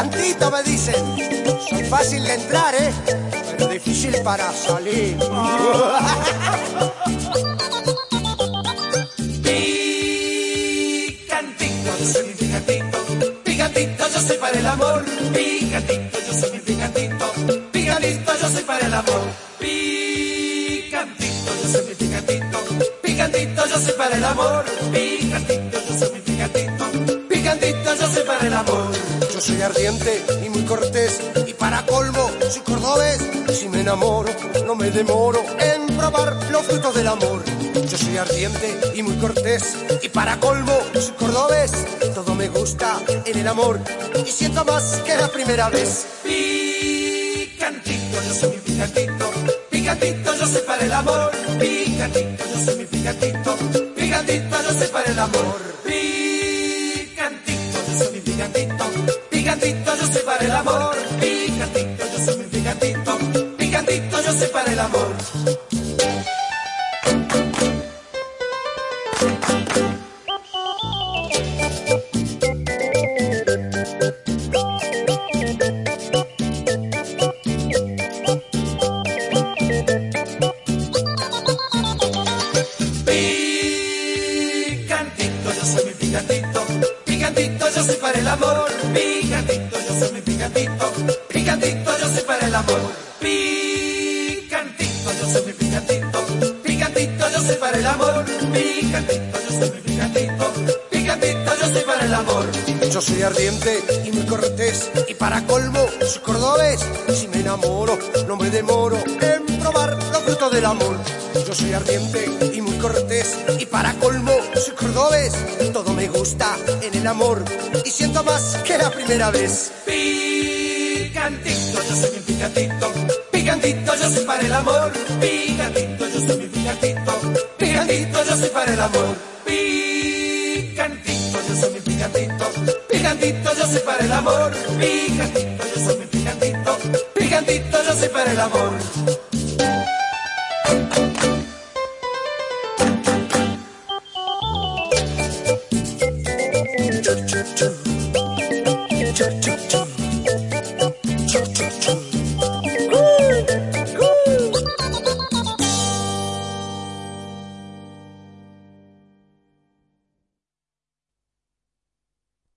Picantito me dicen. Soy fácil de entrar, pero difícil para salir. Picantito, yo soy mi picantito. Picantito, yo soy para el amor. Picantito, yo soy mi picantito. Picantito, yo soy para el amor. Picantito, yo soy mi picantito. Picantito, yo soy para el amor. Picantito, yo soy mi picantito. Picantito, yo soy para el amor. Yo soy ardiente y muy cortés, y para colmo soy cordobés. Si me enamoro, no me demoro en probar los frutos del amor. Yo soy ardiente y muy cortés, y para colmo soy cordobés. Todo me gusta en el amor, y siento más que la primera vez. Picantito, yo soy mi picantito. Picantito, yo soy para el amor. Picantito, yo soy mi picantito. Picantito, yo soy para el amor. Picantito, yo soy mi picantito. Picantito, yo soy para el amor. Picantito, yo soy mi picantito. Picantito, yo soy para el amor. Picantito, yo soy mi picantito. Picantito, yo soy para el amor. Picantito, yo soy mi picantito. Picantito, yo soy para el amor. Picantito, yo soy mi picantito. Picantito, yo soy para el amor. Picantito, yo soy mi picantito. Picantito, yo soy para el amor. Yo soy ardiente y muy cortés, y para colmo soy cordobés. Si me enamoro, no me demoro en probar los frutos del amor. Yo soy ardiente y muy cortés, y para colmo soy cordobés. Todo me gusta en el amor, y siento más que la primera vez. Picantito, yo soy mi picantito. Picantito, yo soy para el amor. Picantito, yo soy mi picantito. Picantito, yo soy para el amor. Picantito, yo soy mi picantito. Picantito, yo soy para el amor. Picantito, yo soy mi picantito. Picantito, yo soy para el amor.